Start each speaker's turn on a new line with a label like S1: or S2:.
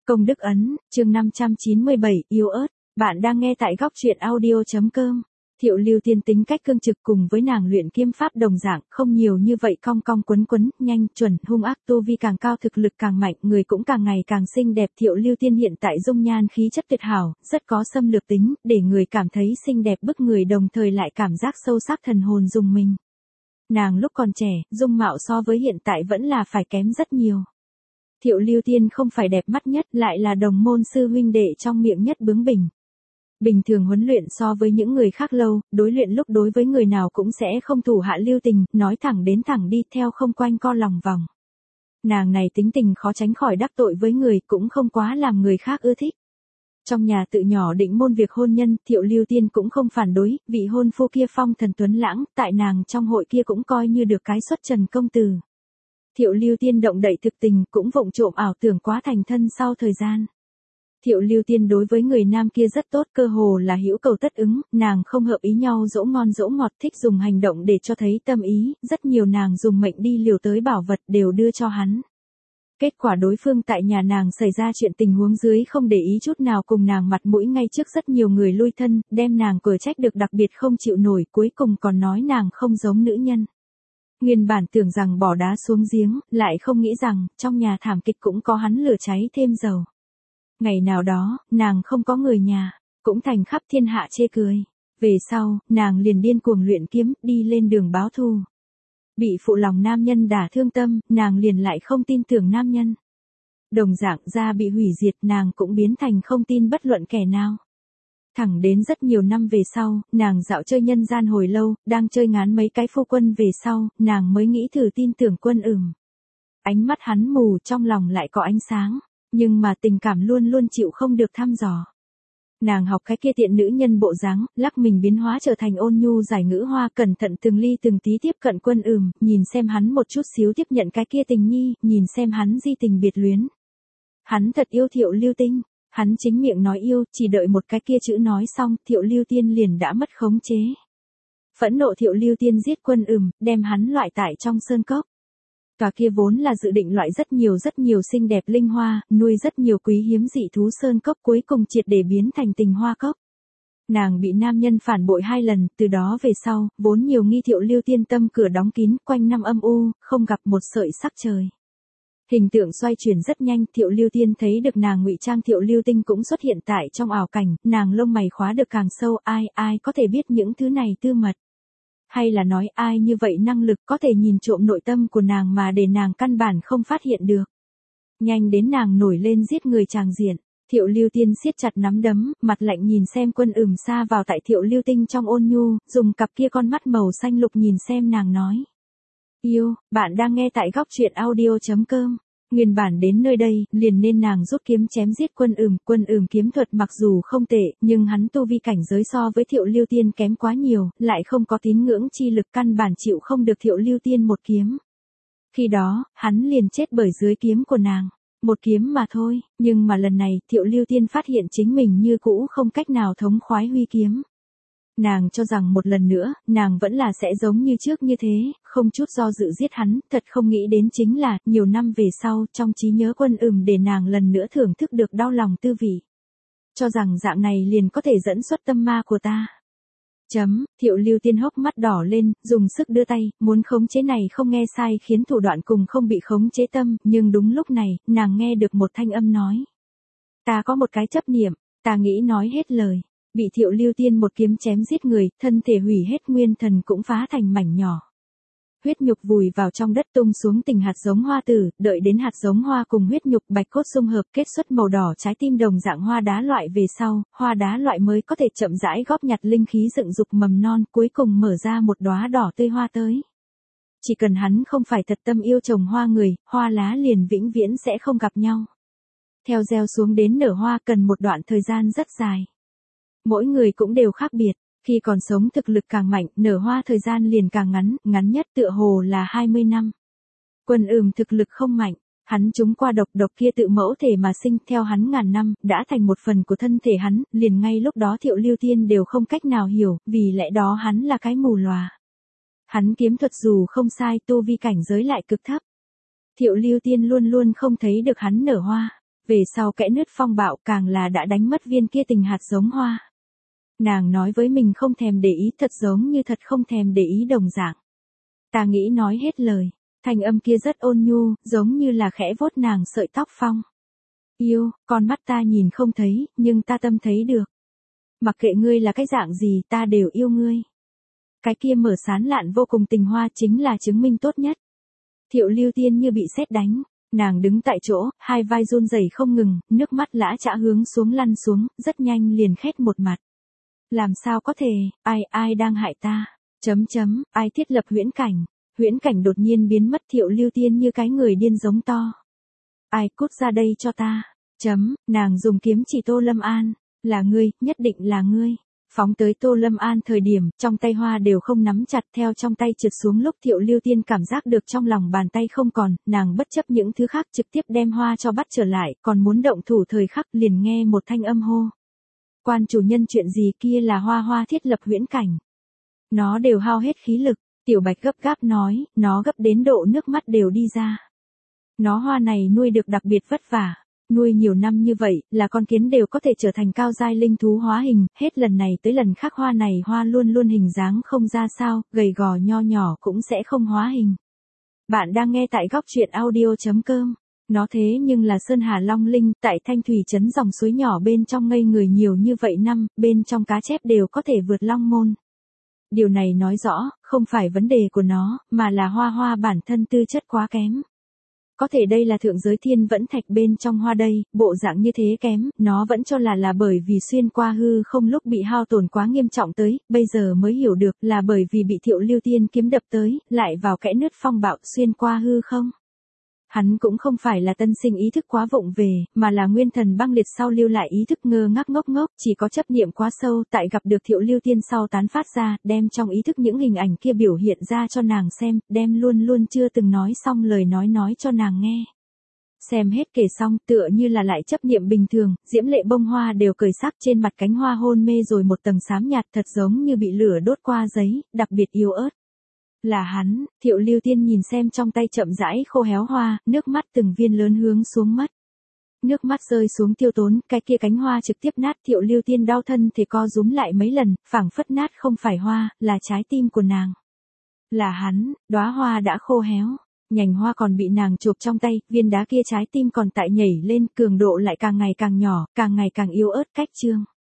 S1: Công đức ấn, chương 597, yếu ớt, bạn đang nghe tại góc truyện audio.com. Thiệu Lưu Tiên tính cách cương trực cùng với nàng luyện kiếm pháp đồng dạng, không nhiều như vậy cong cong quấn quấn, nhanh, chuẩn, hung ác, tu vi càng cao thực lực càng mạnh, người cũng càng ngày càng xinh đẹp. Thiệu Lưu Tiên hiện tại dung nhan khí chất tuyệt hảo, rất có xâm lược tính, để người cảm thấy xinh đẹp bức người đồng thời lại cảm giác sâu sắc thần hồn rùng mình. Nàng lúc còn trẻ, dung mạo so với hiện tại vẫn là phải kém rất nhiều. Thiệu Lưu Tiên không phải đẹp mắt nhất, lại là đồng môn sư huynh đệ trong miệng nhất bướng bỉnh. Bình thường huấn luyện so với những người khác lâu, đối luyện lúc đối với người nào cũng sẽ không thủ hạ lưu tình, nói thẳng đến thẳng đi theo không quanh co lòng vòng. Nàng này tính tình khó tránh khỏi đắc tội với người, cũng không quá làm người khác ưa thích. Trong nhà tự nhỏ định môn việc hôn nhân, Thiệu Lưu Tiên cũng không phản đối, vị hôn phu kia phong thần tuấn lãng, tại nàng trong hội kia cũng coi như được cái xuất trần công tử. Thiệu Lưu Tiên động đậy thực tình, cũng vụng trộm ảo tưởng quá thành thân sau thời gian. Thiệu Lưu Tiên đối với người nam kia rất tốt, cơ hồ là hữu cầu tất ứng, nàng không hợp ý nhau dỗ ngon dỗ ngọt, thích dùng hành động để cho thấy tâm ý, rất nhiều nàng dùng mệnh đi liều tới bảo vật đều đưa cho hắn. Kết quả đối phương tại nhà nàng xảy ra chuyện tình huống dưới không để ý chút nào cùng nàng mặt mũi ngay trước rất nhiều người lui thân, đem nàng cửa trách được đặc biệt không chịu nổi, cuối cùng còn nói nàng không giống nữ nhân. Nguyên bản tưởng rằng bỏ đá xuống giếng, lại không nghĩ rằng, trong nhà thảm kịch cũng có hắn lửa cháy thêm dầu. Ngày nào đó, nàng không có người nhà, cũng thành khắp thiên hạ chê cười. Về sau, nàng liền điên cuồng luyện kiếm, đi lên đường báo thù. Bị phụ lòng nam nhân đả thương tâm, nàng liền lại không tin tưởng nam nhân. Đồng dạng gia bị hủy diệt, nàng cũng biến thành không tin bất luận kẻ nào. Thẳng đến rất nhiều năm về sau, nàng dạo chơi nhân gian hồi lâu, đang chơi ngán mấy cái phu quân về sau, nàng mới nghĩ thử tin tưởng quân ửng. Ánh mắt hắn mù, trong lòng lại có ánh sáng, nhưng mà tình cảm luôn luôn chịu không được thăm dò. Nàng học cái kia tiện nữ nhân bộ dáng, lắc mình biến hóa trở thành ôn nhu giải ngữ hoa, cẩn thận từng ly từng tí tiếp cận quân ửng, nhìn xem hắn một chút xíu tiếp nhận cái kia tình nhi, nhìn xem hắn di tình biệt luyến. Hắn thật yêu Thiệu Lưu Tinh. Hắn chính miệng nói yêu, chỉ đợi một cái kia chữ nói xong, Thiệu Lưu Tiên liền đã mất khống chế. Phẫn nộ Thiệu Lưu Tiên giết quân ửng, đem hắn loại tại trong sơn cốc. Tòa kia vốn là dự định loại rất nhiều xinh đẹp linh hoa, nuôi rất nhiều quý hiếm dị thú sơn cốc, cuối cùng triệt để biến thành tình hoa cốc. Nàng bị nam nhân phản bội 2 lần, từ đó về sau, vốn nhiều nghi Thiệu Lưu Tiên tâm cửa đóng kín, quanh năm âm u, không gặp một sợi sắc trời. Hình tượng xoay chuyển rất nhanh, Thiệu Lưu Tiên thấy được nàng ngụy trang Thiệu Lưu Tinh cũng xuất hiện tại trong ảo cảnh, nàng lông mày khóa được càng sâu, ai có thể biết những thứ này tư mật. Hay là nói ai như vậy năng lực có thể nhìn trộm nội tâm của nàng mà để nàng căn bản không phát hiện được. Nhanh đến nàng nổi lên giết người tràng diện, Thiệu Lưu Tiên siết chặt nắm đấm, mặt lạnh nhìn xem quân ửng xa vào tại Thiệu Lưu Tinh trong ôn nhu, dùng cặp kia con mắt màu xanh lục nhìn xem nàng nói. Yêu, bạn đang nghe tại góc truyện audio.com. Nguyên bản đến nơi đây, liền nên nàng rút kiếm chém giết quân ửng kiếm thuật mặc dù không tệ, nhưng hắn tu vi cảnh giới so với Thiệu Lưu Tiên kém quá nhiều, lại không có tín ngưỡng chi lực, căn bản chịu không được Thiệu Lưu Tiên một kiếm. Khi đó, hắn liền chết bởi dưới kiếm của nàng. Một kiếm mà thôi, nhưng mà lần này, Thiệu Lưu Tiên phát hiện chính mình như cũ không cách nào thống khoái huy kiếm. Nàng cho rằng một lần nữa, nàng vẫn là sẽ giống như trước như thế, không chút do dự giết hắn, thật không nghĩ đến chính là, nhiều năm về sau, trong trí nhớ quân ửng để nàng lần nữa thưởng thức được đau lòng tư vị. Cho rằng dạng này liền có thể dẫn xuất tâm ma của ta. Thiệu Lưu Tiên hốc mắt đỏ lên, dùng sức đưa tay, muốn khống chế này không nghe sai khiến thủ đoạn cùng không bị khống chế tâm, nhưng đúng lúc này, nàng nghe được một thanh âm nói. Ta có một cái chấp niệm, ta nghĩ nói hết lời. Bị Thiệu Lưu Tiên một kiếm chém giết người, thân thể hủy hết, nguyên thần cũng phá thành mảnh nhỏ. Huyết nhục vùi vào trong đất tung xuống tình hạt giống hoa tử, đợi đến hạt giống hoa cùng huyết nhục bạch cốt xung hợp kết xuất màu đỏ trái tim đồng dạng hoa đá loại về sau, hoa đá loại mới có thể chậm rãi góp nhặt linh khí dựng dục mầm non, cuối cùng mở ra một đóa đỏ tươi hoa tới. Chỉ cần hắn không phải thật tâm yêu trồng hoa người, hoa lá liền vĩnh viễn sẽ không gặp nhau. Theo gieo xuống đến nở hoa cần một đoạn thời gian rất dài. Mỗi người cũng đều khác biệt, khi còn sống thực lực càng mạnh, nở hoa thời gian liền càng ngắn, ngắn nhất tựa hồ là 20 năm. Quân ửng thực lực không mạnh, hắn trúng qua độc kia tự mẫu thể mà sinh, theo hắn ngàn năm, đã thành một phần của thân thể hắn, liền ngay lúc đó Thiệu Lưu Tiên đều không cách nào hiểu, vì lẽ đó hắn là cái mù lòa. Hắn kiếm thuật dù không sai, tu vi cảnh giới lại cực thấp. Thiệu Lưu Tiên luôn luôn không thấy được hắn nở hoa. Về sau kẽ nứt phong bạo càng là đã đánh mất viên kia tình hạt giống hoa. Nàng nói với mình không thèm để ý, thật giống như thật không thèm để ý đồng dạng. Ta nghĩ nói hết lời, thanh âm kia rất ôn nhu, giống như là khẽ vuốt nàng sợi tóc phong. Yêu, con mắt ta nhìn không thấy, nhưng ta tâm thấy được. Mặc kệ ngươi là cái dạng gì, ta đều yêu ngươi. Cái kia mở sán lạn vô cùng tình hoa chính là chứng minh tốt nhất. Thiệu Lưu Tiên như bị sét đánh, nàng đứng tại chỗ, hai vai run rẩy không ngừng, nước mắt lã chã hướng xuống lăn xuống, rất nhanh liền khét một mặt. Làm sao có thể, ai đang hại ta? Ai thiết lập huyễn cảnh đột nhiên biến mất. Thiệu Lưu Tiên như cái người điên giống to. Ai cút ra đây cho ta? Nàng dùng kiếm chỉ Tô Lâm An, là ngươi, nhất định là ngươi. Phóng tới Tô Lâm An thời điểm, trong tay hoa đều không nắm chặt, theo trong tay trượt xuống lúc Thiệu Lưu Tiên cảm giác được trong lòng bàn tay không còn, nàng bất chấp những thứ khác trực tiếp đem hoa cho bắt trở lại, còn muốn động thủ thời khắc liền nghe một thanh âm hô. Quan chủ nhân, chuyện gì? Kia là hoa thiết lập huyễn cảnh. Nó đều hao hết khí lực, Tiểu Bạch gấp gáp nói, nó gấp đến độ nước mắt đều đi ra. Nó hoa này nuôi được đặc biệt vất vả. Nuôi nhiều năm như vậy, là con kiến đều có thể trở thành cao giai linh thú hóa hình, hết lần này tới lần khác hoa này hoa luôn luôn hình dáng không ra sao, gầy gò nho nhỏ cũng sẽ không hóa hình. Bạn đang nghe tại góc truyện audio.com. Nó thế nhưng là Sơn Hà Long Linh, tại Thanh Thủy trấn dòng suối nhỏ bên trong ngây người nhiều như vậy năm, bên trong cá chép đều có thể vượt long môn. Điều này nói rõ, không phải vấn đề của nó, mà là hoa bản thân tư chất quá kém. Có thể đây là thượng giới thiên vẫn thạch bên trong hoa đây, bộ dạng như thế kém, nó vẫn cho là bởi vì xuyên qua hư không lúc bị hao tổn quá nghiêm trọng tới, bây giờ mới hiểu được là bởi vì bị Thiệu Lưu Tiên kiếm đập tới, lại vào kẽ nứt phong bạo xuyên qua hư không. Hắn cũng không phải là tân sinh ý thức quá vụng về, mà là nguyên thần băng liệt sau lưu lại ý thức ngơ ngác ngốc ngốc, chỉ có chấp niệm quá sâu, tại gặp được Thiệu Lưu Tiên sau tán phát ra, đem trong ý thức những hình ảnh kia biểu hiện ra cho nàng xem, đem luôn luôn chưa từng nói xong lời nói cho nàng nghe. Xem hết kể xong, tựa như là lại chấp niệm bình thường, diễm lệ bông hoa đều cởi sắc, trên mặt cánh hoa hôn mê rồi một tầng xám nhạt, thật giống như bị lửa đốt qua giấy, đặc biệt yếu ớt. Là hắn. Thiệu Lưu Tiên nhìn xem trong tay chậm rãi khô héo hoa, nước mắt từng viên lớn hướng xuống mất. Nước mắt rơi xuống tiêu tốn, cái kia cánh hoa trực tiếp nát. Thiệu Lưu Tiên đau thân thì co rúm lại mấy lần, phảng phất nát không phải hoa, là trái tim của nàng. Là hắn. Đóa hoa đã khô héo, nhành hoa còn bị nàng chộp trong tay, viên đá kia trái tim còn tại nhảy lên, cường độ lại càng ngày càng nhỏ, càng ngày càng yếu ớt cách chương.